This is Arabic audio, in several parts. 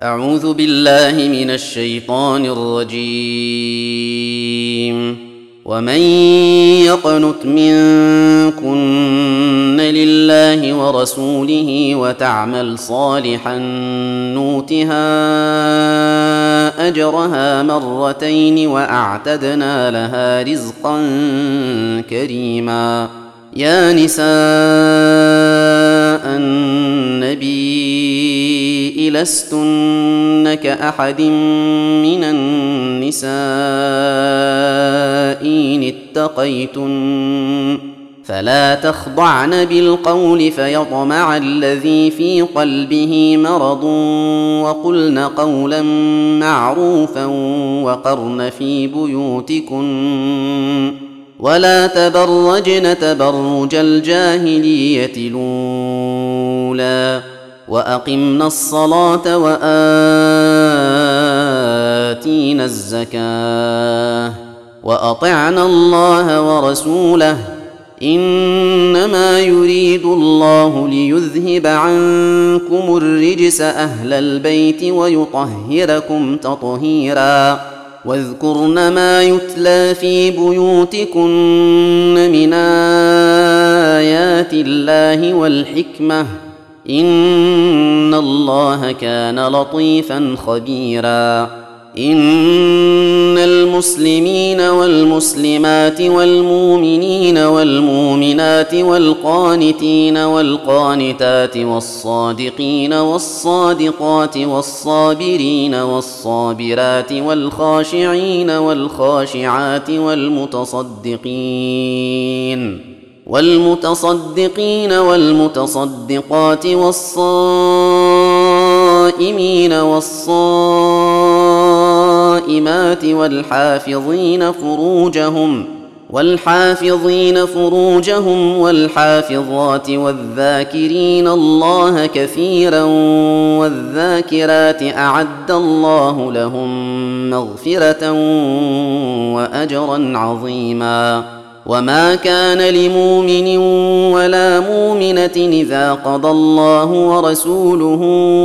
أعوذ بالله من الشيطان الرجيم. ومن يقنت منكن لله ورسوله وتعمل صالحا نؤتها أجرها مرتين وأعتدنا لها رزقا كريما. يا نساء النبي لستن كأحد من النساء إن اتقيتن فلا تخضعن بالقول فيطمع الذي في قلبه مرض وقلن قولا معروفا وقرن في بيوتكن ولا تبرجن تبرج الجاهلية الأولى وأقمنا الصلاة وآتينا الزكاة وأطعنا الله ورسوله إنما يريد الله ليذهب عنكم الرجس أهل البيت ويطهركم تطهيرا. واذكرن ما يتلى في بيوتكن من آيات الله والحكمة إن الله كان لطيفا خبيرا. إن المسلمين والمسلمات والمؤمنين والمؤمنات والقانتين والقانتات والصادقين والصادقات والصابرين والصابرات والخاشعين والخاشعات والمتصدقين والمتصدقات والصائمين والصائمات والحافظين فروجهم والحافظات والذاكرين الله كثيرا والذاكرات أعد الله لهم مغفرة وأجرا عظيما. وما كان لمؤمن ولا مؤمنة إذا قضى الله ورسوله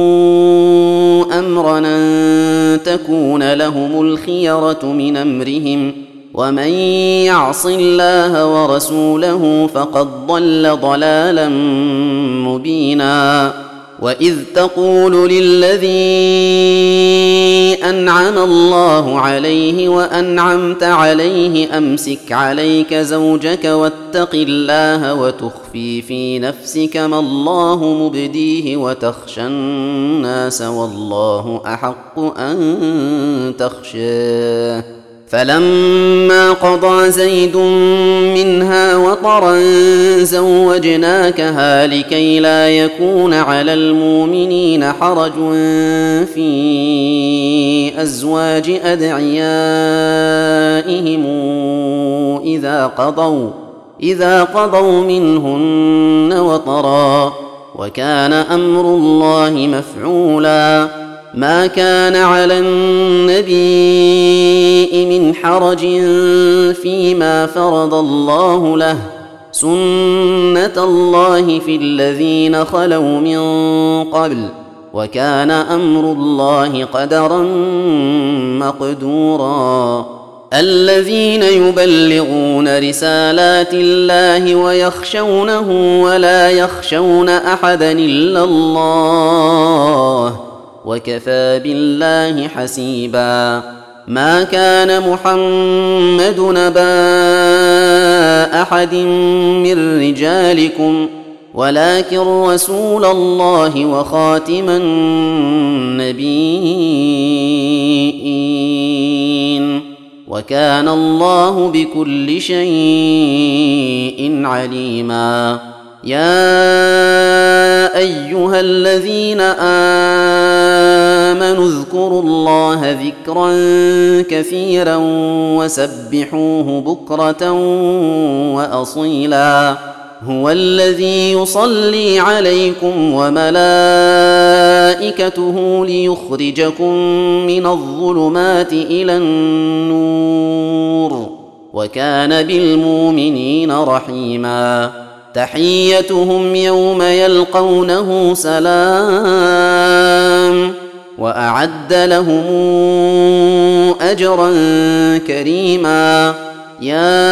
أمرا أن تكون لهم الخيرة من أمرهم ومن يعص الله ورسوله فقد ضل ضلالا مبينا. وإذ تقول للذي أنعم الله عليه وأنعمت عليه أمسك عليك زوجك واتق الله وتخفي في نفسك ما الله مبديه وتخشى الناس والله أحق أن تخشاه. فلما قضى زيد منها وطرا زوجناكها لكي لا يكون على المؤمنين حرج في أزواج أدعيائهم إذا قضوا منهن وطرا وكان أمر الله مفعولا. ما كان على النبي من حرج فيما فرض الله له سنة الله في الذين خلوا من قبل وكان أمر الله قدرا مقدورا. الذين يبلغون رسالات الله ويخشونه ولا يخشون أحدا إلا الله وكفى بالله حسيبا. ما كان محمد نبا أحد من رجالكم ولكن رسول الله وخاتم النبيين وكان الله بكل شيء عليما. يا أيها الذين آمنوا اذكروا الله ذكرا كثيرا وسبحوه بكرة وأصيلا. هو الذي يصلي عليكم وملائكته ليخرجكم من الظلمات إلى النور وكان بالمؤمنين رحيما. تحيتهم يوم يلقونه سلام وأعد لهم أجرا كريما. يا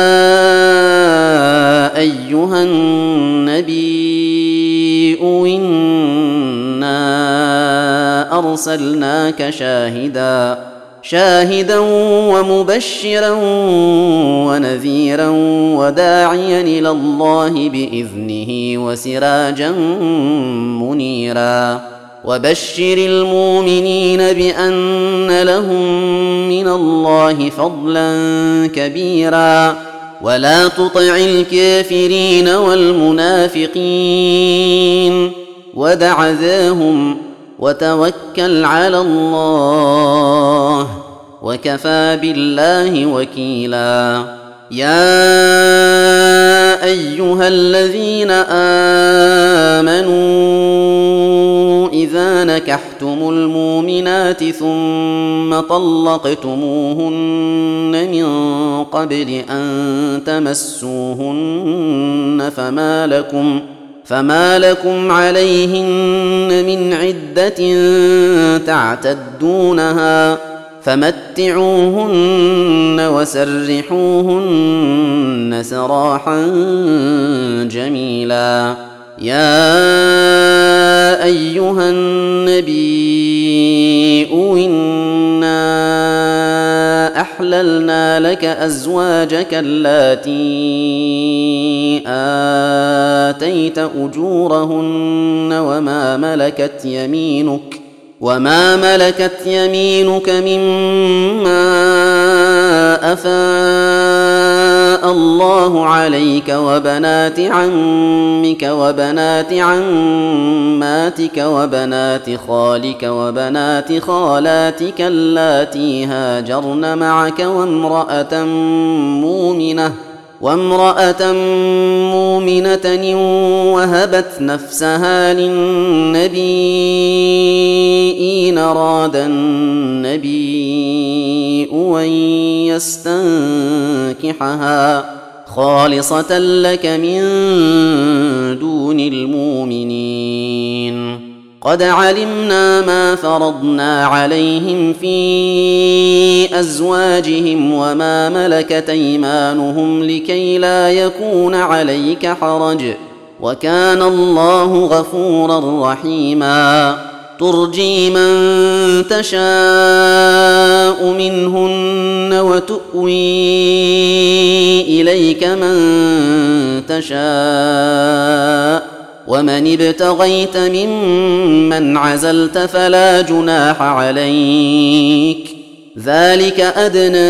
أيها النبي إنا أرسلناك شاهدا ومبشرا ونذيرا وداعيا إلى الله بإذنه وسراجا منيرا. وبشر المؤمنين بأن لهم من الله فضلا كبيرا. ولا تطع الكافرين والمنافقين ودع ذاهم وتوكل على الله وكفى بالله وكيلا. يا أيها الذين آمنوا إذا نكحتم المؤمنات ثم طلقتموهن من قبل أن تمسوهن فما لكم عليهن من عدة تعتدونها فمتعوهن وسرحوهن سراحا جميلا. يا أيها النبي إنا أحللنا لك أزواجك اللاتي آتيت أجورهن وما ملكت يمينك مما أفاء الله عليك وبنات عمك وبنات عماتك وبنات خالك وبنات خالاتك اللاتي هاجرن معك وامرأة مؤمنة وهبت نفسها للنبي إن أراد النبي أن يستنكحها خالصة لك من دون المؤمنين. قد علمنا ما فرضنا عليهم في أزواجهم وما ملكت أيمانهم لكي لا يكون عليك حرج وكان الله غفورا رحيما. ترجي من تشاء منهن وتؤوي إليك من تشاء ومن ابتغيت ممن عزلت فلا جناح عليك. ذلك أدنى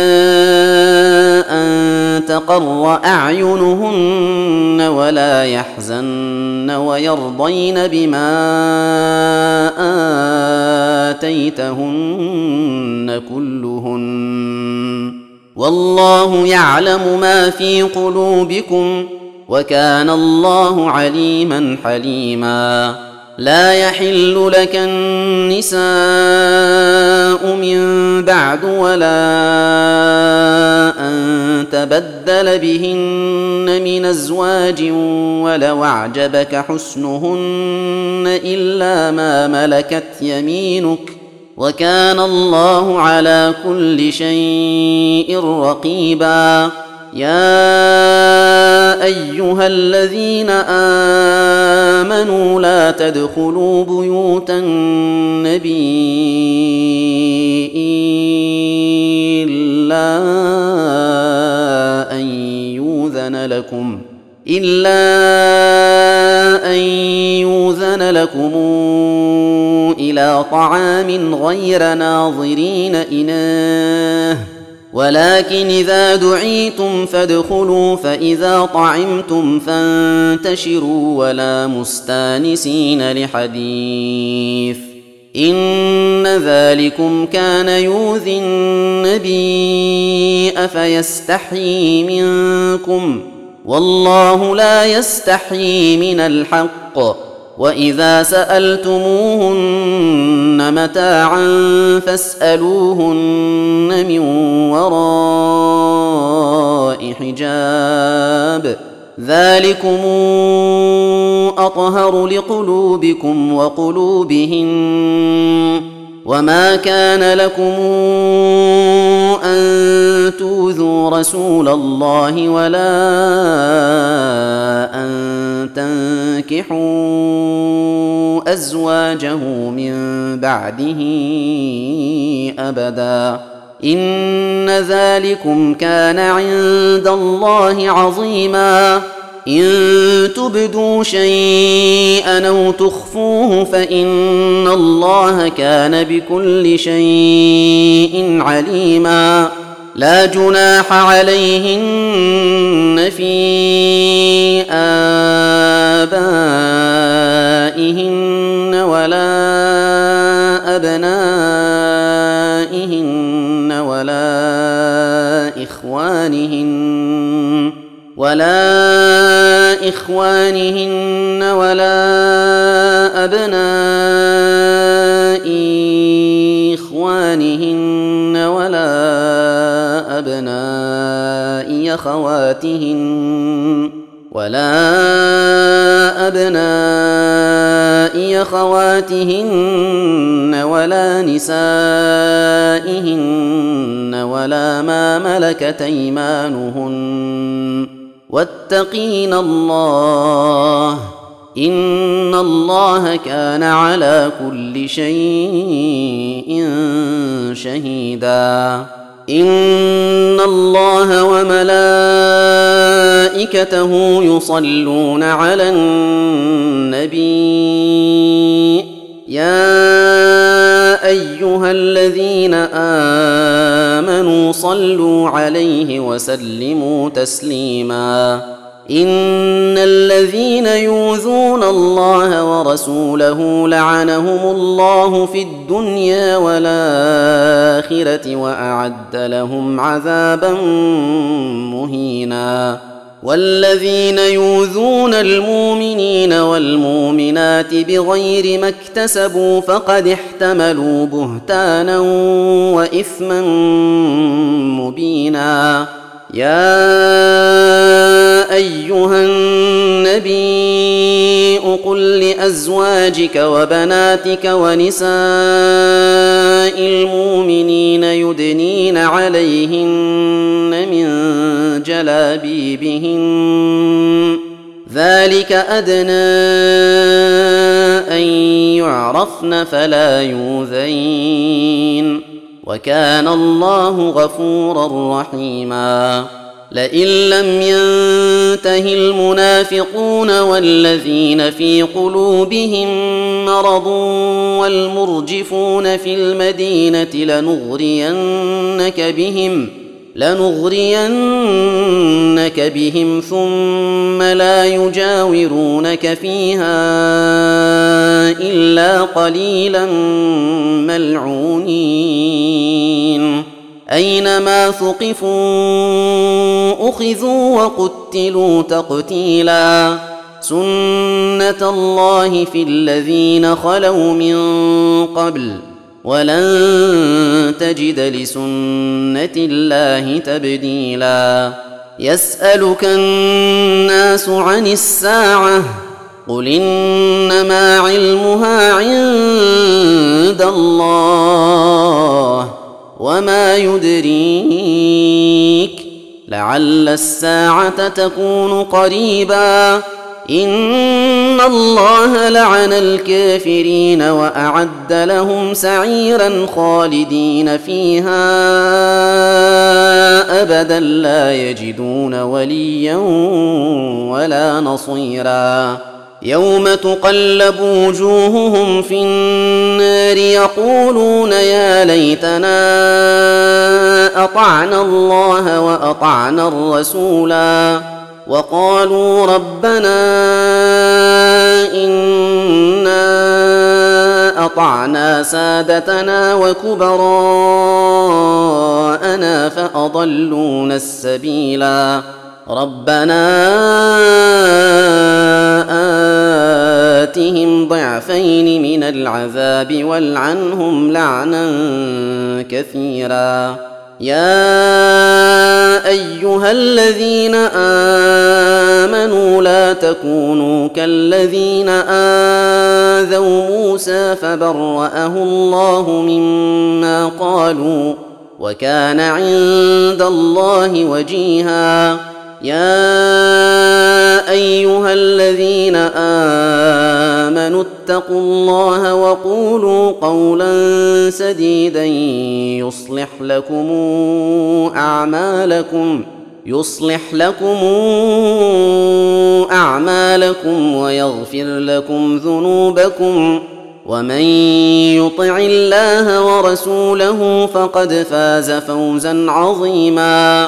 أن تقر أعينهن ولا يحزن ويرضين بما آتيتهن كلهن والله يعلم ما في قلوبكم وكان الله عليما حليما. لا يحل لك النساء من بعد ولا أن تبدل بهن من أزواج ولو أعجبك حسنهن إلا ما ملكت يمينك وكان الله على كل شيء رقيبا. يا أيها الذين آمنوا لا تدخلوا بيوت النبي إلا أن يؤذن لكم إلى طعام غير ناظرين إناه ولكن إذا دعيتم فادخلوا فإذا طعمتم فانتشروا ولا مستانسين لحديث إن ذلكم كان يؤذي النبي أفيستحيي منكم والله لا يستحيي من الحق. وإذا سألتموهن متاعا فاسألوهن من وراء حجاب ذلكم أطهر لقلوبكم وقلوبهن وما كان لكم أن تؤذوا رسول الله ولا أن تنكحوا أزواجه من بعده أبدا إن ذلكم كان عند الله عظيما إن تبدوا شيئا أو تخفوه فإن الله كان بكل شيء عليما لا جناح عليهن في آبائهن ولا أبنائهن ولا إخوانهن ولا أبناء إخوانهن ولا أبناء أخواتهن ولا نسائهن ولا ما ملكت أيمانهن واتقين الله إن الله كان على كل شيء شهيدا إن الله وملائكته يصلون على النبي يا أيها الذين آمنوا صلوا عليه وسلموا تسليما إن الذين يؤذون الله ورسوله لعنهم الله في الدنيا والآخرة وأعد لهم عذابا مهينا والذين يؤذون المؤمنين والمؤمنات بغير ما اكتسبوا فقد احتملوا بهتانا وإثما مبينا يا أيها النبي قل لأزواجك وبناتك ونساء المؤمنين يدنين عليهن من جلابيبهن ذلك أدنى أن يعرفن فلا يؤذين وكان الله غفورا رحيما لئن لم ينته المنافقون والذين في قلوبهم مرض والمرجفون في المدينة لنغرينك بهم ثم لا يجاورونك فيها إلا قليلا ملعونين أينما ثقفوا أخذوا وقتلوا تقتيلا سنة الله في الذين خلوا من قبل ولن تجد لسنة الله تبديلا يسألك الناس عن الساعة قل إنما علمها عند الله وما يدريك لعل الساعة تكون قريبا إن الله لعن الكافرين وأعد لهم سعيرا خالدين فيها أبدا لا يجدون وليا ولا نصيرا يوم تقلب وجوههم في النار يقولون يا ليتنا أطعنا الله وأطعنا الرسولا وقالوا ربنا إنا أطعنا سادتنا وكبراءنا فأضلونا السبيلا ربنا آتهم ضعفين من العذاب والعنهم لعنا كثيرا يا أيها الذين آمنوا لا تكونوا كالذين آذوا موسى فبرأه الله مما قالوا وكان عند الله وجيها. يا أيها الذين آمنوا اتقوا الله وقولوا قولا سديدا يصلح لكم أعمالكم ويغفر لكم ذنوبكم ومن يطع الله ورسوله فقد فاز فوزا عظيما.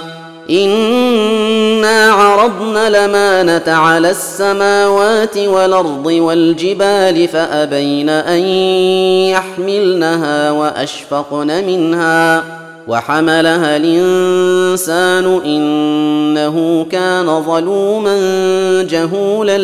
إنا عرضنا الأمانة على السماوات والأرض والجبال فأبين أن يحملنها وأشفقن منها وحملها الإنسان إنه كان ظلوما جهولا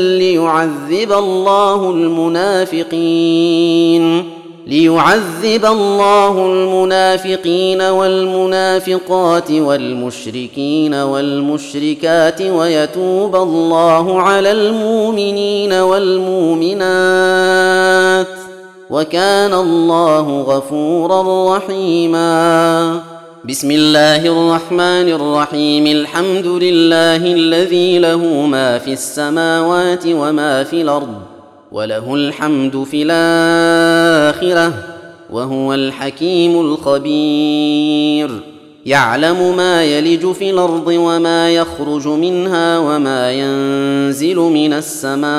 ليعذب الله المنافقين والمنافقات والمشركين والمشركات ويتوب الله على المؤمنين والمؤمنات وكان الله غفورا رحيما. بسم الله الرحمن الرحيم. الحمد لله الذي له ما في السماوات وما في الأرض وله الحمد في الآخرة وهو الحكيم الخبير. يعلم ما يلج في الأرض وما يخرج منها وما ينزل من السماء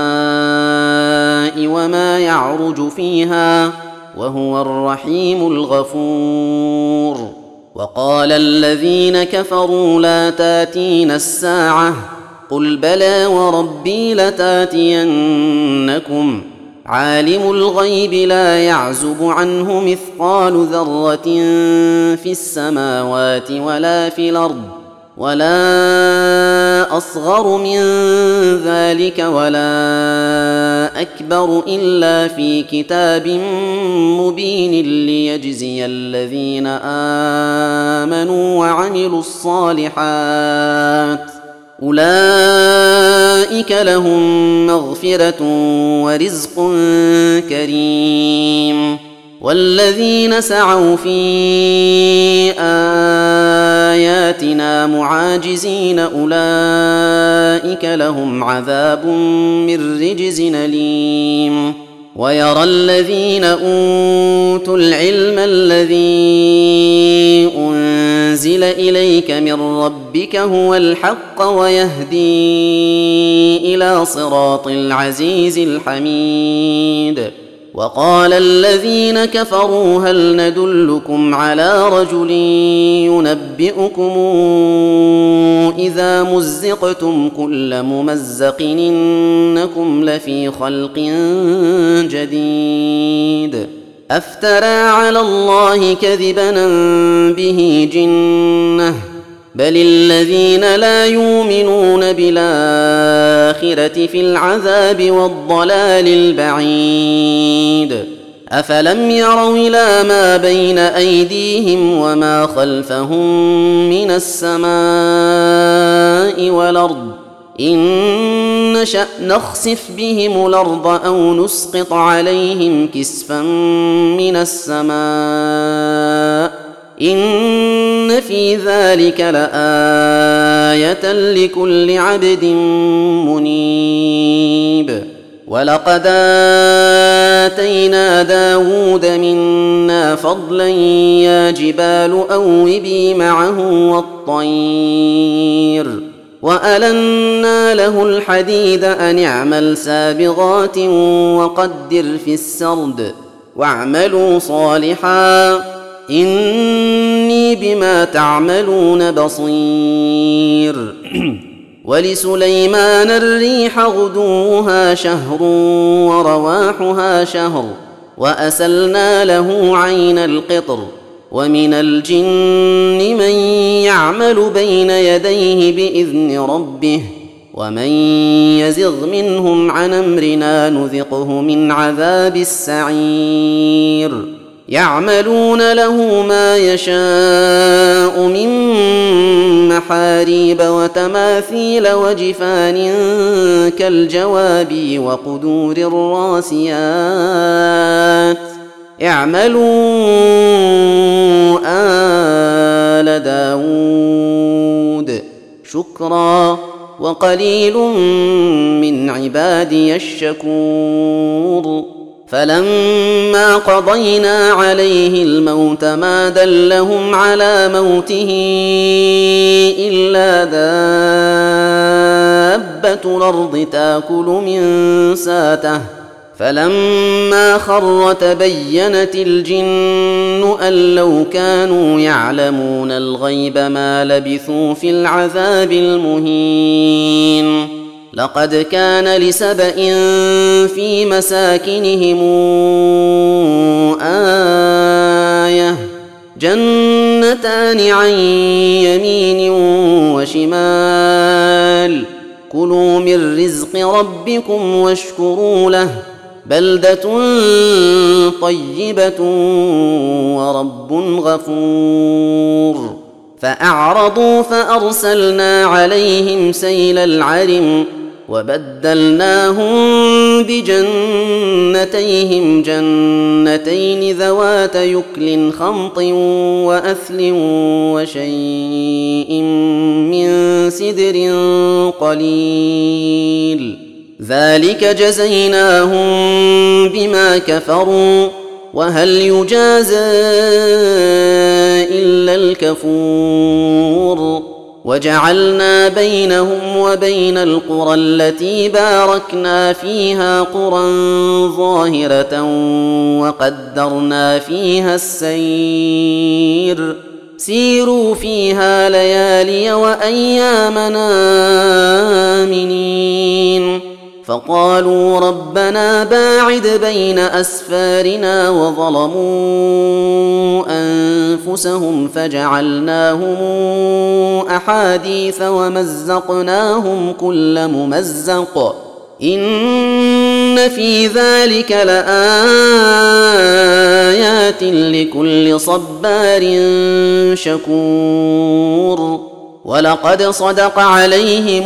وما يعرج فيها وهو الرحيم الغفور. وقال الذين كفروا لا تاتين الساعة قل بلى وربي لتاتينكم عالم الغيب لا يعزب عنه مثقال ذرة في السماوات ولا في الأرض ولا أصغر من ذلك ولا أكبر إلا في كتاب مبين ليجزي الذين آمنوا وعملوا الصالحات أولئك لهم مغفرة ورزق كريم. والذين سعوا في آياتنا معاجزين أولئك لهم عذاب من رجز أليم. ويرى الذين أوتوا العلم الذي أنزل إليك من ربك هو الحق ويهدي إلى صراط العزيز الحميد. وقال الذين كفروا هل ندلكم على رجل ينبئكم إذا مزقتم كل ممزق إنكم لفي خلق جديد أفترى على الله كذبا به جنة بل الذين لا يؤمنون بالآخرة في العذاب والضلال البعيد. أفلم يروا إلى ما بين أيديهم وما خلفهم من السماء والأرض إن نشأ نخسف بهم الأرض أو نسقط عليهم كسفا من السماء إن في ذلك لآية لكل عبد منيب. ولقد آتينا داود منا فضلا يا جبال أوبي معه والطير وألنا له الحديد أن اعمل سابغات وقدر في السرد واعملوا صالحا إني بما تعملون بصير. ولسليمان الريح غدوها شهر ورواحها شهر وأسلنا له عين القطر ومن الجن من يعمل بين يديه بإذن ربه ومن يزغ منهم عن أمرنا نذقه من عذاب السعير. يعملون له ما يشاء من محاريب وتماثيل وجفان كالجواب وقدور الراسيات اعملوا آل داود شكرا وقليل من عبادي الشكور فلما قضينا عليه الموت ما دلهم على موته إلا دابة الأرض تأكل من ساته فلما خر تبينت الجن أن لو كانوا يعلمون الغيب ما لبثوا في العذاب المهين لقد كان لسبإ في مساكنهم آية جنتان عن يمين وشمال كلوا من رزق ربكم واشكروا له بلدة طيبة ورب غفور فأعرضوا فأرسلنا عليهم سيل العرم وبدلناهم بجنتيهم جنتين ذوات يكل خمط وأثل وشيء من سدر قليل ذلك جزيناهم بما كفروا وهل يجازى إلا الكفور وجعلنا بينهم وبين القرى التي باركنا فيها قرى ظاهرة وقدرنا فيها السير سيروا فيها ليالي وأيامنا آمنين فقالوا ربنا باعد بين أسفارنا وظلموا أنفسهم فجعلناهم أحاديث ومزقناهم كل ممزق إن في ذلك لآيات لكل صبار شكور ولقد صدق عليهم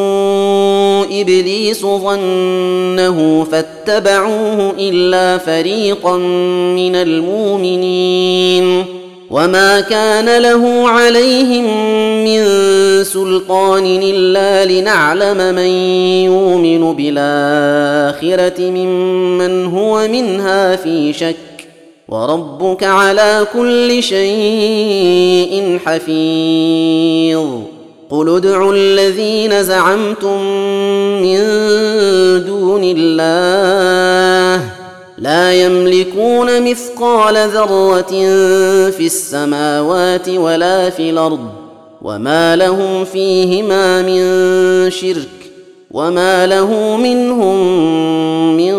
إبليس ظنه فاتبعوه إلا فريقا من المؤمنين وما كان له عليهم من سلطان إلا لنعلم من يؤمن بالآخرة ممن هو منها في شك وربك على كل شيء حفيظ قل ادعوا الذين زعمتم من دون الله لا يملكون مثقال ذرة في السماوات ولا في الأرض وما لهم فيهما من شرك وما له منهم من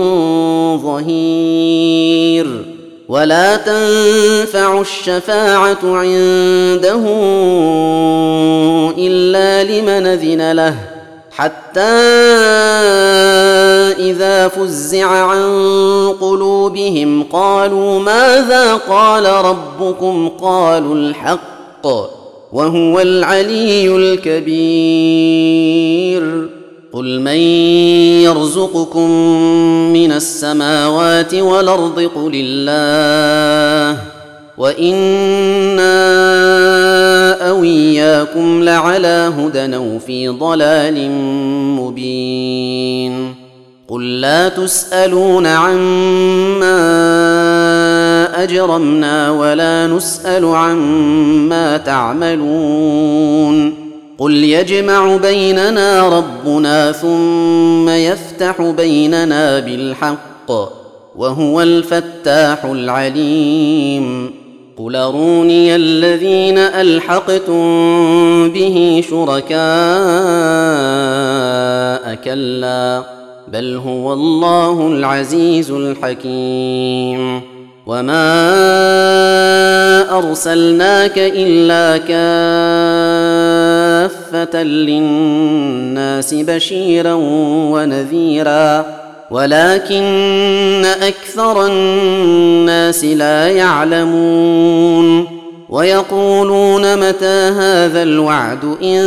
ظهير ولا تنفع الشفاعة عنده إلا لمن أذن له حتى إذا فزع عن قلوبهم قالوا ماذا قال ربكم قالوا الحق وهو العلي الكبير قل من يرزقكم من السماوات والأرض قل الله وإنا أو إياكم لعلى هدى أو في ضلال مبين قل لا تسألون عما أجرمنا ولا نسأل عما تعملون قل يجمع بيننا ربنا ثم يفتح بيننا بالحق وهو الفتاح العليم قل أروني الذين ألحقتم به شركاء كلا بل هو الله العزيز الحكيم وما أرسلناك إلا كافة للناس بشيرا ونذيرا ولكن أكثر الناس لا يعلمون ويقولون متى هذا الوعد إن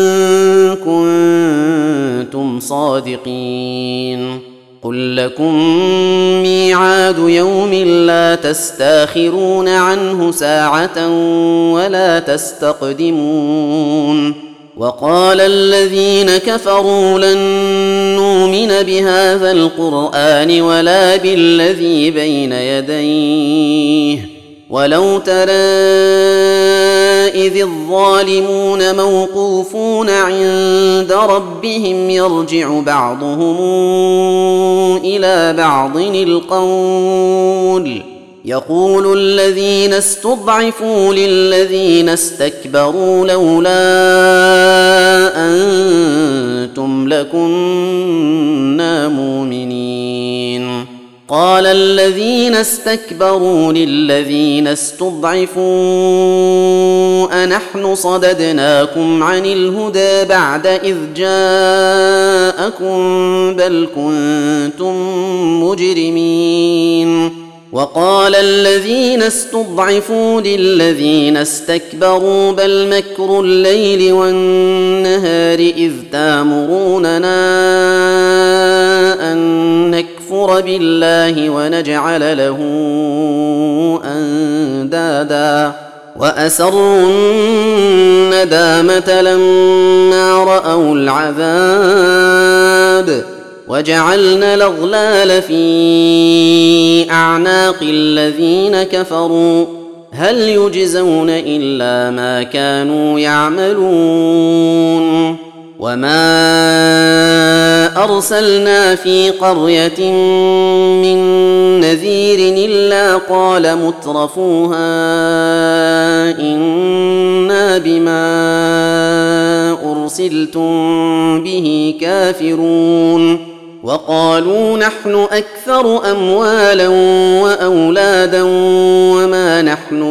كنتم صادقين قل لكم ميعاد يوم لا تستاخرون عنه ساعة ولا تستقدمون وقال الذين كفروا لن نؤمن بهذا القرآن ولا بالذي بين يديه ولو ترى إذ الظالمون موقوفون عند ربهم يرجع بعضهم إلى بعض القول يقول الذين استضعفوا للذين استكبروا لولا أنتم لكنا مؤمنين قال الذين استكبروا للذين استضعفوا أنحن صددناكم عن الهدى بعد إذ جاءكم بل كنتم مجرمين وقال الذين استضعفوا للذين استكبروا بل مكر الليل والنهار إذ تامروننا أن نكفر بالله ونجعل له أندادا وأسروا الندامة لما رأوا العذاب وجعلنا الأغلال في أعناق الذين كفروا هل يجزون إلا ما كانوا يعملون وما أرسلنا في قرية من نذير إلا قال مترفوها إنا بما أرسلتم به كافرون وقالوا نحن أكثر أموالا وأولادا وما نحن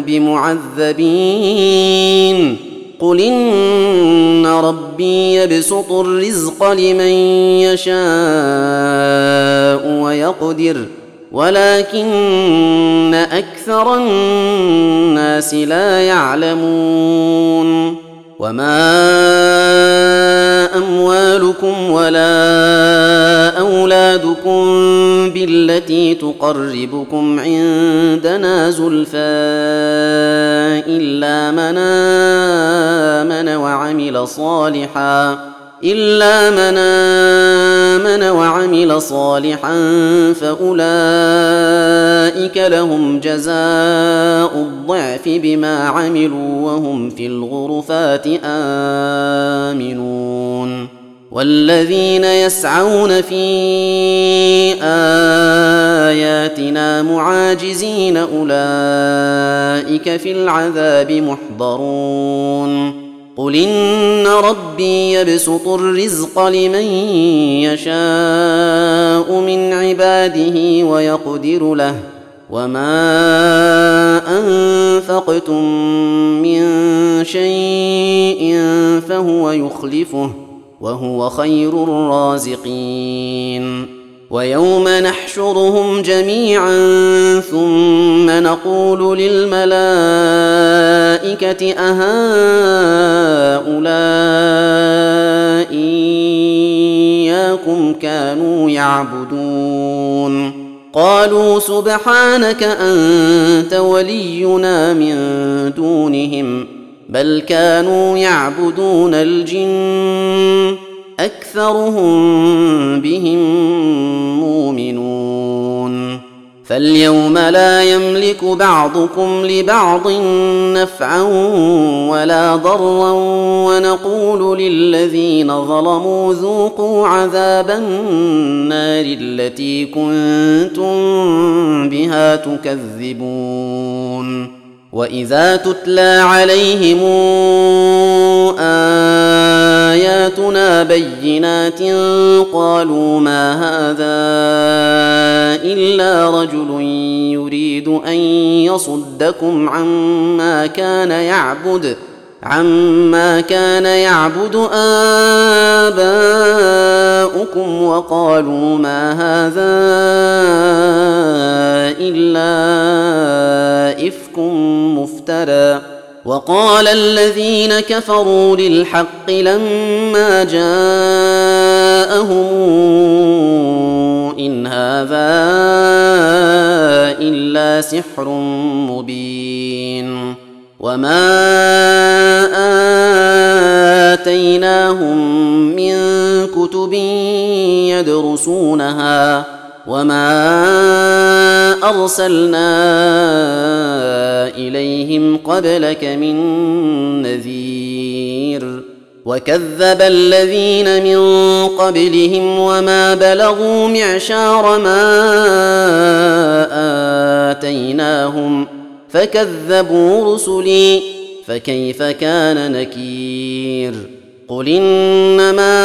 بمعذبين قل إن ربي يبسط الرزق لمن يشاء ويقدر ولكن أكثر الناس لا يعلمون وما أموالكم ولا أولادكم بالتي تقربكم عندنا زلفى إلا من آمن وعمل صالحا فأولئك لهم جزاء الضعف بما عملوا وهم في الغرفات آمنون والذين يسعون في آياتنا معاجزين أولئك في العذاب محضرون قل إن ربي يبسط الرزق لمن يشاء من عباده ويقدر له وما أنفقتم من شيء فهو يخلفه وهو خير الرازقين ويوم نحشرهم جميعا ثم نقول للملائكة أهؤلاء إياكم كانوا يعبدون قالوا سبحانك أنت ولينا من دونهم بل كانوا يعبدون الجن أكثرهم بهم مؤمنون فاليوم لا يملك بعضكم لبعض نفعا ولا ضرا ونقول للذين ظلموا ذوقوا عذاب النار التي كنتم بها تكذبون وإذا تتلى عليهم آياتنا بينات قالوا ما هذا إلا رجل يريد أن يصدكم عما كان يعبد عما كان يعبد آباؤكم وقالوا ما هذا إلا إفك مفترى. وقال الذين كفروا للحق لما جاءهم إن هذا إلا سحر مبين. وما آتيناهم من كتب يدرسونها وما أرسلنا إليهم قبلك من نذير. وكذب الذين من قبلهم وما بلغوا معشار ما آتيناهم فكذبوا رسلي فكيف كان نكير. قل إنما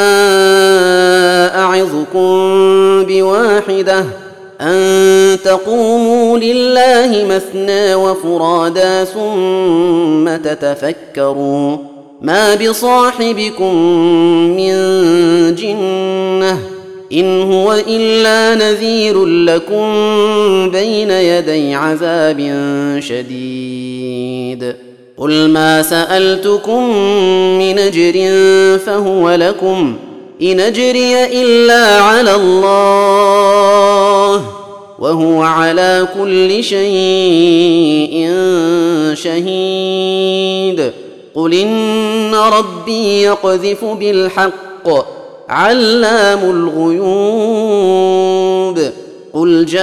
أعظكم بواحدة أن تقوموا لله مثنى وفرادا ثم تتفكروا ما بصاحبكم من جنة إن هو إلا نذير لكم بين يدي عذاب شديد. قل ما سألتكم من أجر فهو لكم إن أجري إلا على الله وهو على كل شيء شهيد. قل إن ربي يقذف بالحق علام الغيوب. قل جاء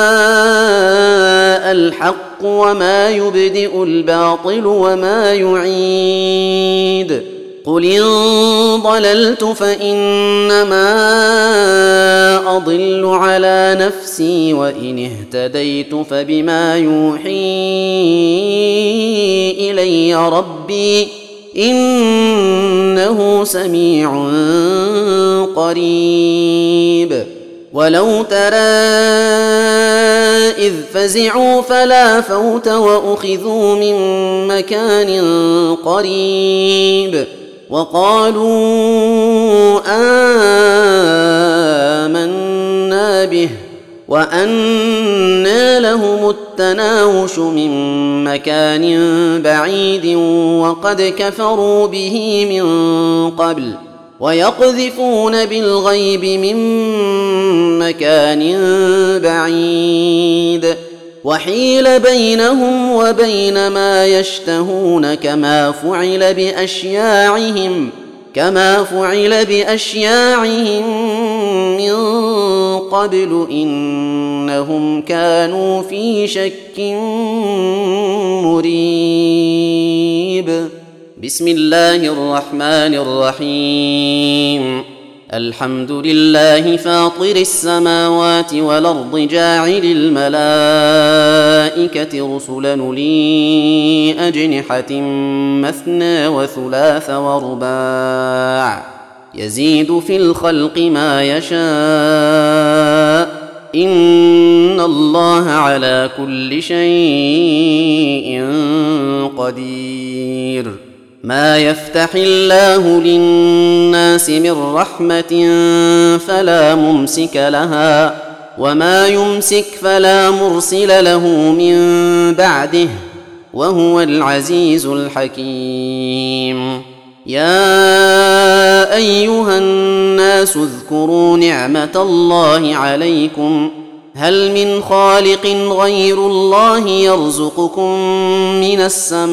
الحق وما يبدئ الباطل وما يعيد. قل إن ضللت فإنما أضل على نفسي وإن اهتديت فبما يوحي إلي ربي إنه سميع قريب. ولو ترى إذ فزعوا فلا فوت وأخذوا من مكان قريب وقالوا آمنا به وأنى لهم التناوش من مكان بعيد وقد كفروا به من قبل ويقذفون بالغيب من مكان بعيد وحيل بينهم وبين ما يشتهون كما فعل بأشياعهم من قبل إنهم كانوا في شك مريب. بسم الله الرحمن الرحيم. الحمد لله فاطر السماوات والأرض جاعل الملائكة رسلا أولي أجنحة مثنى وثلاث ورباع يزيد في الخلق ما يشاء إن الله على كل شيء قدير. ما يفتح الله للناس من رحمة فلا ممسك لها وما يمسك فلا مرسل له من بعده وهو العزيز الحكيم. يا أيها الناس اذكروا نعمة الله عليكم هل من خالق غير الله يرزقكم من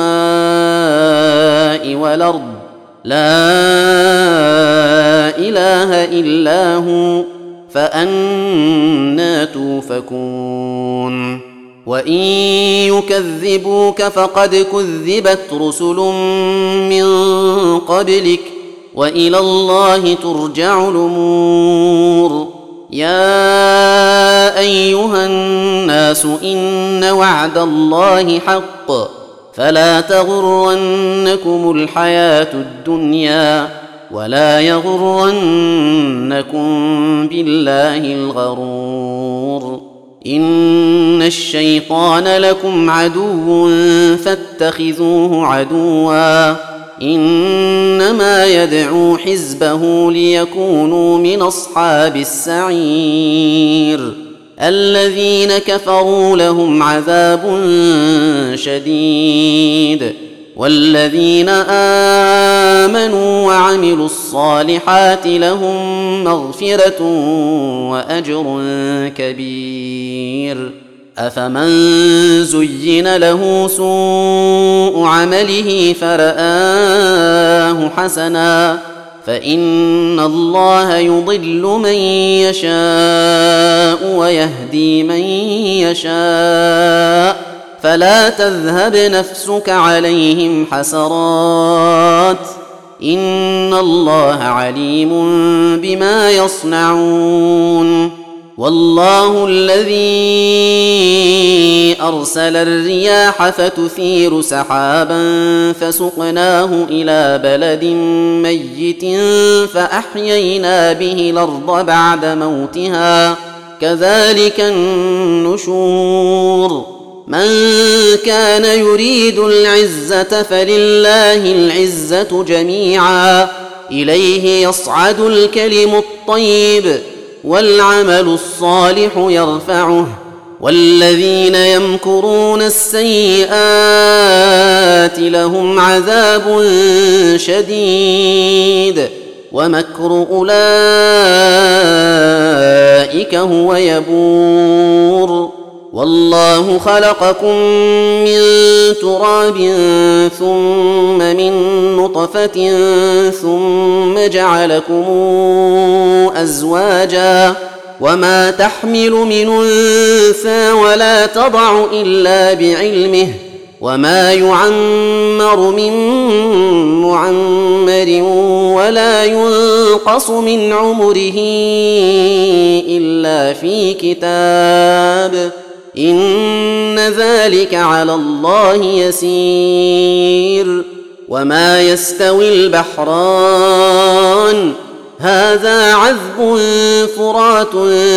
السماء والأرض لا إله إلا هو فأنى توفكون. وإن يكذبوك فقد كذبت رسل من قبلك وإلى الله ترجع الأمور. يا أيها الناس إن وعد الله حق فلا تغرنكم الحياة الدنيا ولا يغرنكم بالله الغرور. إن الشيطان لكم عدو فاتخذوه عدوا إنما يدعو حزبه ليكونوا من أصحاب السعير الذين كفروا لهم عذاب شديد والذين آمنوا وعملوا الصالحات لهم مغفرة وأجر كبير. أفمن زين له سوء عمله فرآه حسنا فإن الله يضل من يشاء ويهدي من يشاء فلا تذهب نفسك عليهم حسرات إن الله عليم بما يصنعون. والله الذي أرسل الرياح فتثير سحابا فسقناه إلى بلد ميت فأحيينا به الأرض بعد موتها كذلك النشور. من كان يريد العزة فلله العزة جميعا إليه يصعد الكلم الطيب والعمل الصالح يرفعه والذين يمكرون السيئات لهم عذاب شديد ومكر أولئك هو يبور. والله خلقكم من تراب ثم من نطفة ثم جعلكم أزواجا وما تحمل من أنثى ولا تضع إلا بعلمه وما يعمر من معمر ولا ينقص من عمره إلا في كتاب إن ذلك على الله يسير. وما يستوي البحران هذا عذب فرات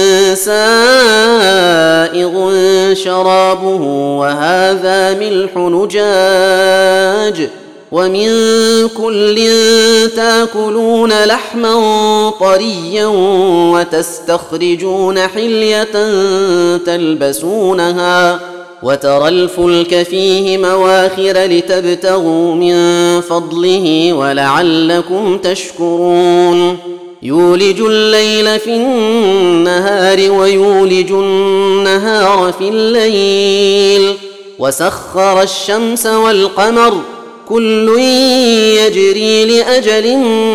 سائغ شرابه وهذا ملح نجاج ومن كل تاكلون لحما طريا وتستخرجون حلية تلبسونها وترى الفلك فيه مواخر لتبتغوا من فضله ولعلكم تشكرون. يولج الليل في النهار ويولج النهار في الليل وسخر الشمس والقمر كل يجري لأجل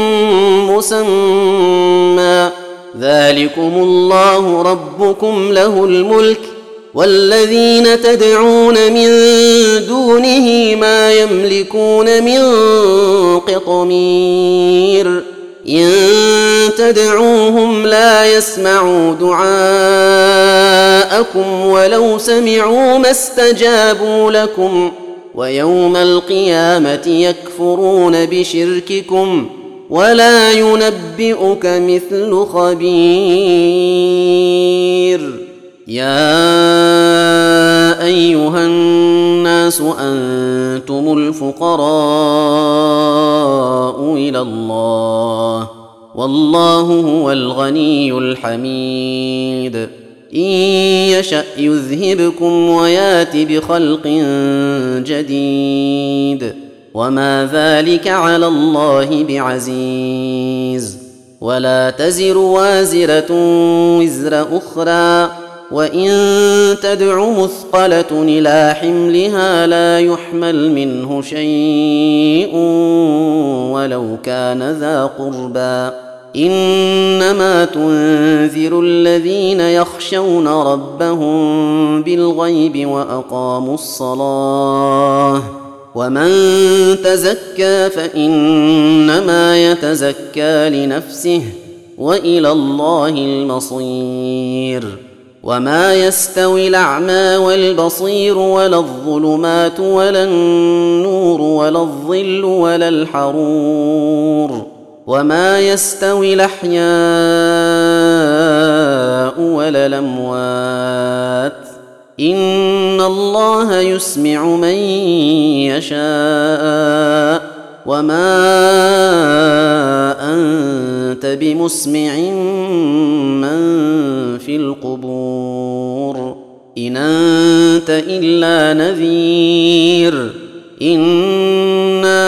مسمى ذلكم الله ربكم له الملك والذين تدعون من دونه ما يملكون من قطمير إن تدعوهم لا يسمعوا دعاءكم ولو سمعوا ما استجابوا لكم ويوم القيامة يكفرون بشرككم ولا ينبئك مثل خبير. يا أيها الناس أنتم الفقراء إلى الله والله هو الغني الحميد. إن يشأ يذهبكم ويات بخلق جديد وما ذلك على الله بعزيز. ولا تزر وازرة وزر أخرى وإن تدع مثقلة إلى حملها لا يحمل منه شيء ولو كان ذا قربى إنما تنذر الذين يخشون ربهم بالغيب وأقاموا الصلاة ومن تزكى فإنما يتزكى لنفسه وإلى الله المصير. وما يستوي الأعمى والبصير ولا الظلمات ولا النور ولا الظل ولا الحرور وما يستوي الأحياء ولا الأموات إن الله يسمع من يشاء وما أنت بمسمع من في القبور إن أنت إلا نذير إنا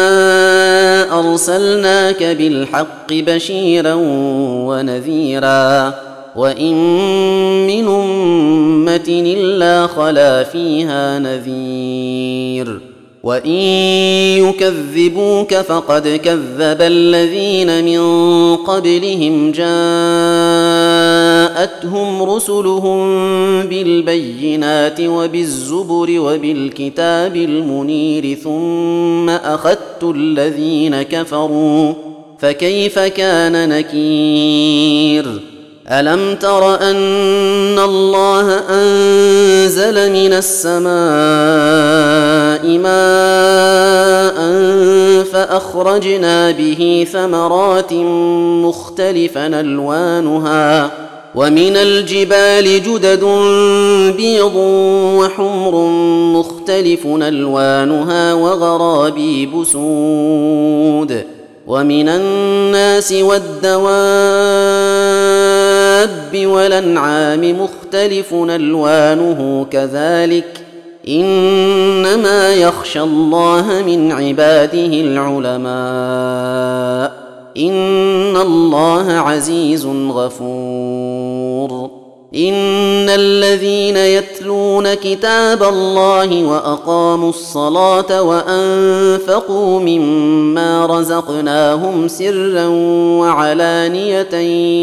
أرسلناك بالحق بشيرا ونذيرا وإن من أمة إلا خلا فيها نذير وإن يكذبوك فقد كذب الذين من قبلهم جاءتهم رسلهم بالبينات وبالزبر وبالكتاب المنير ثم أخذت الذين كفروا فكيف كان نكير ألم تر أن الله أنزل من السماء ماء فأخرجنا به ثمرات مختلفا ألوانها ومن الجبال جدد بيض وحمر مختلف ألوانها وغرابيب سود ومن الناس والدواب والأنعام مختلف ألوانه كذلك إنما يخشى الله من عباده العلماء إن الله عزيز غفور إن الذين يتلون كتاب الله وأقاموا الصلاة وأنفقوا مما رزقناهم سرا وعلانية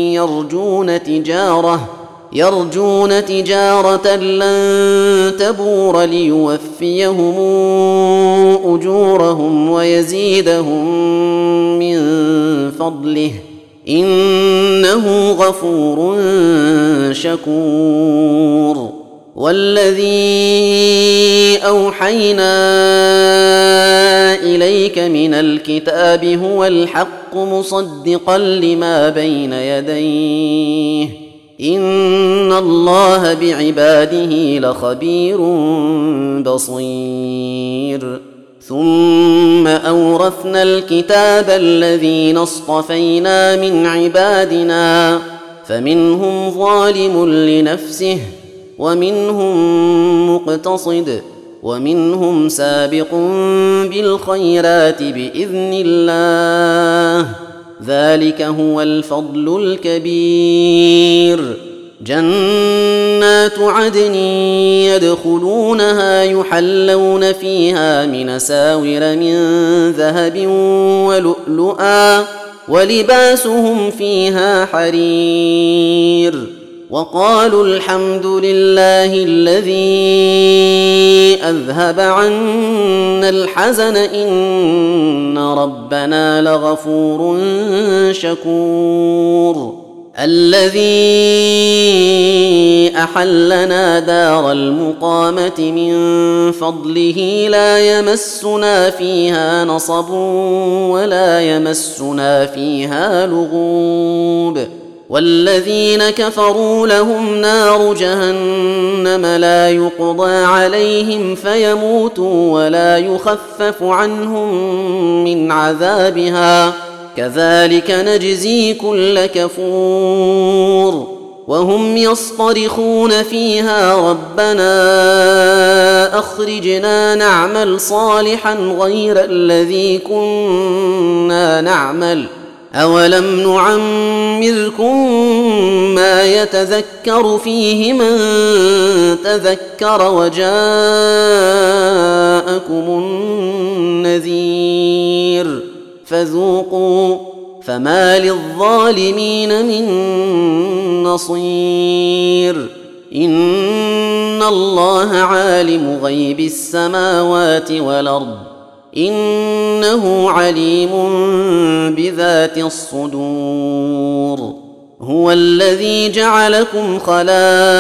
يرجون تجارة لن تبور ليوفيهم أجورهم ويزيدهم من فضله إنه غفور شكور والذي أوحينا إليك من الكتاب هو الحق مصدقا لما بين يديه إن الله بعباده لخبير بصير ثم أورثنا الكتاب الذين اصطفينا من عبادنا فمنهم ظالم لنفسه ومنهم مقتصد ومنهم سابق بالخيرات بإذن الله ذلك هو الفضل الكبير جنات عدن يدخلونها يحلون فيها من أساور من ذهب ولؤلؤا ولباسهم فيها حرير وقالوا الحمد لله الذي أذهب عنا الحزن إن ربنا لغفور شكور الذي أحلنا دار المقامة من فضله لا يمسنا فيها نصب ولا يمسنا فيها لغوب والذين كفروا لهم نار جهنم لا يقضى عليهم فيموتوا ولا يخفف عنهم من عذابها كذلك نجزي كل كفور وهم يصطرخون فيها ربنا أخرجنا نعمل صالحا غير الذي كنا نعمل أولم نعمركم ما يتذكر فيه من تذكر وجاءكم النذير فذوقوا فما للظالمين من نصير إن الله عالم غيب السماوات والأرض إنه عليم بذات الصدور هو الذي جعلكم خلائف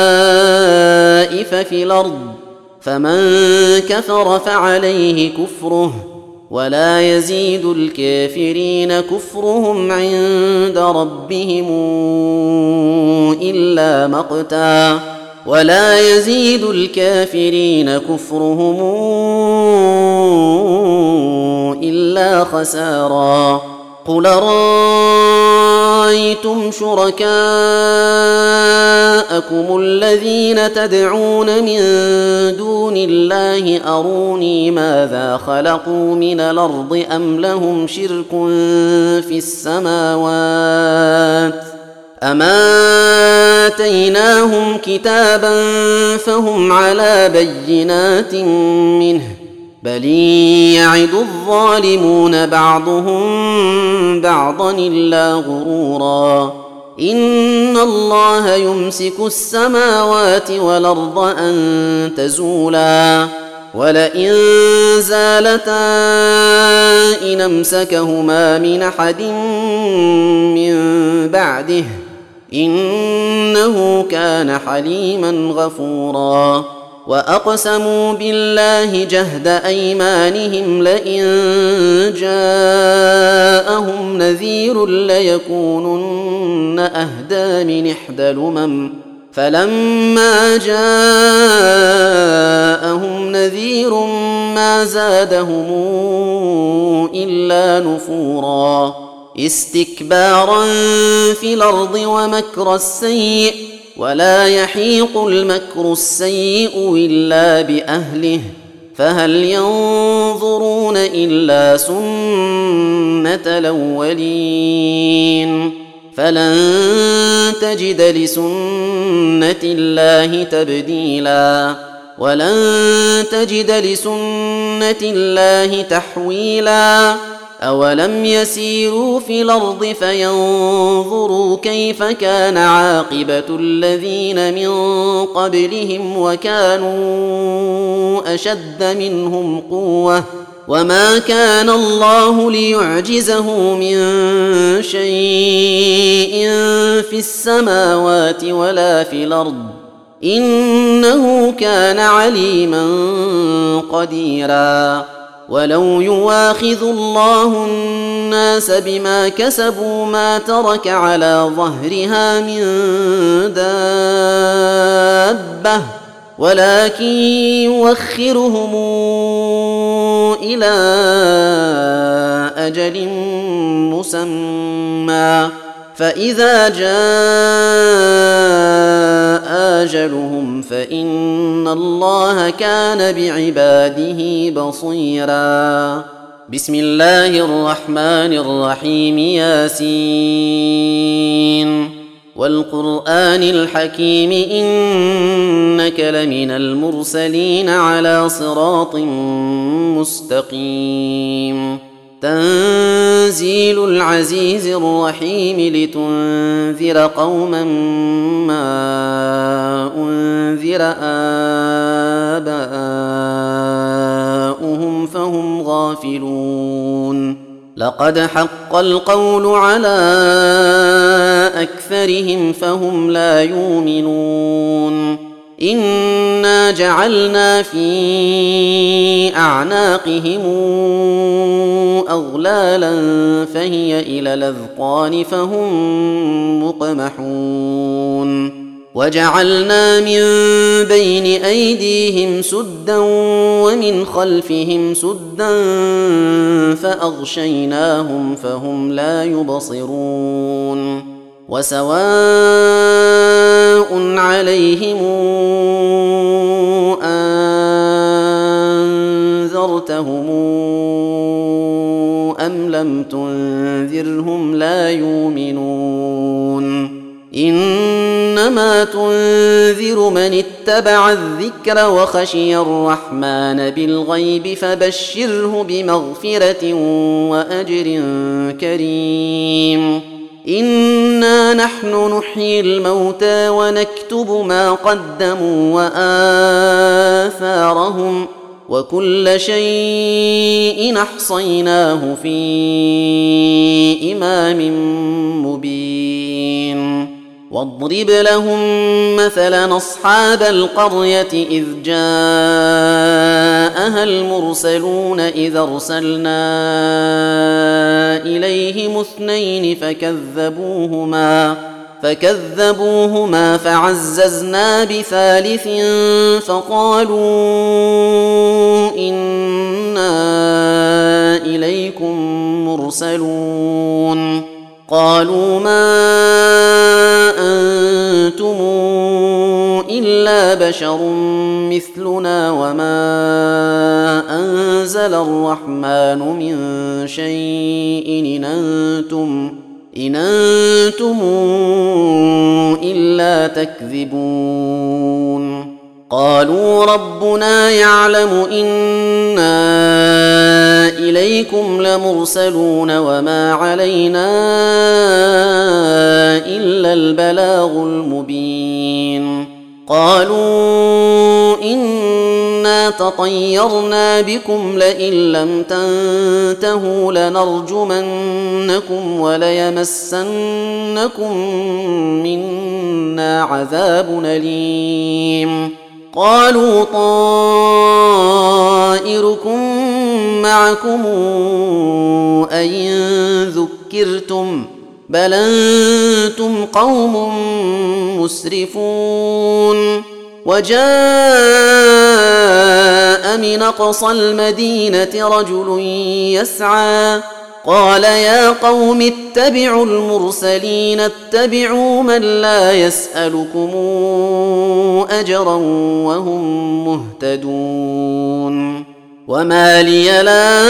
في الأرض فمن كفر فعليه كفره ولا يزيد الكافرين كفرهم عند ربهم إلا مقتا ولا يزيد الكافرين كفرهم إلا إلا خسارا. قل رأيتم شركاءكم الذين تدعون من دون الله أروني ماذا خلقوا من الأرض أم لهم شرك في السماوات أما آتيناهم كتابا فهم على بينات منه بل يعد الظالمون بعضهم بعضا إلا غرورا. إن الله يمسك السماوات والأرض أن تزولا ولئن زالتا إن أمسكهما من أحد من بعده إنه كان حليما غفورا. وأقسموا بالله جهد أيمانهم لئن جاءهم نذير ليكونن أهدى من إحدى الأمم فلما جاءهم نذير ما زادهم إلا نفورا استكبارا في الأرض ومكر السيء ولا يحيق المكر السيء إلا بأهله فهل ينظرون إلا سنة الأولين فلن تجد لسنة الله تبديلا ولن تجد لسنة الله تحويلا. أولم يسيروا في الأرض فينظروا كيف كان عاقبة الذين من قبلهم وكانوا أشد منهم قوة وما كان الله ليعجزه من شيء في السماوات ولا في الأرض إنه كان عليما قديرا. ولو يواخذ الله الناس بما كسبوا ما ترك على ظهرها من دابة ولكن يوخرهم إلى أجل مسمى فإذا جاء أجلهم فإن الله كان بعباده بصيرا. بسم الله الرحمن الرحيم ياسين والقرآن الحكيم إنك لمن المرسلين على صراط مستقيم. تنزيل العزيز الرحيم لتنذر قوما ما أنذر آباؤهم فهم غافلون. لقد حق القول على أكثرهم فهم لا يؤمنون. إنا جعلنا في أعناقهم أغلالا فهي إلى الأذقان فهم مقمحون. وجعلنا من بين أيديهم سدا ومن خلفهم سدا فأغشيناهم فهم لا يبصرون. وسواء عليهم أنذرتهم أم لم تنذرهم لا يؤمنون. إنما تنذر من اتبع الذكر وخشي الرحمن بالغيب فبشره بمغفرة وأجر كريم. إنا نحن نحيي الموتى ونكتب ما قدموا وآثارهم وكل شيء أحصيناه في إمام مبين. واضرب لهم مثلا أصحاب القرية إذ جاءها المرسلون إذ أرسلنا إليهم اثنين فكذبوهما فعززنا بثالث فقالوا إنا إليكم المرسلون قالوا ما أنتم إلا بشر مثلنا وما أنزل الرحمن من شيء إن أنتم إلا تكذبون قالوا ربنا يعلم إنا إليكم لمرسلون وما علينا إلا البلاغ المبين قالوا إنا تطيرنا بكم لئن لم تنتهوا لنرجمنكم وليمسنكم منا عذاب أليم قالوا طائركم معكم أئن ذكرتم بل أنتم قوم مسرفون وجاء من أقصى المدينة رجل يسعى قال يا قوم اتبعوا المرسلين اتبعوا من لا يسألكم أجرا وهم مهتدون وما لي لا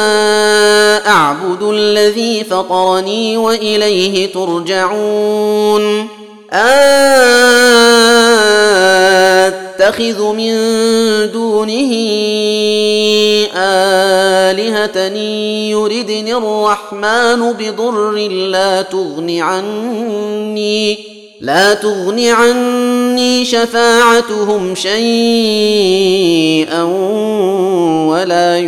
أعبد الذي فطرني وإليه ترجعون أتخذ من دونه آلهة يردني الرحمن بضر لا تغن عني شفاعتهم شيئا ولا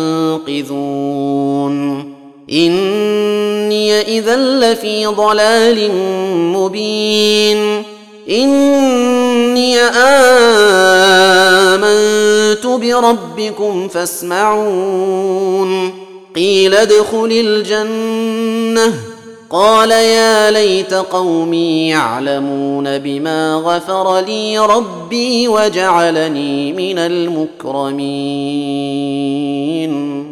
ينقذون إني إذا لفي ضلال مبين إني آمنت بربكم فاسمعون قيل ادخل الجنة قال يا ليت قومي يعلمون بما غفر لي ربي وجعلني من المكرمين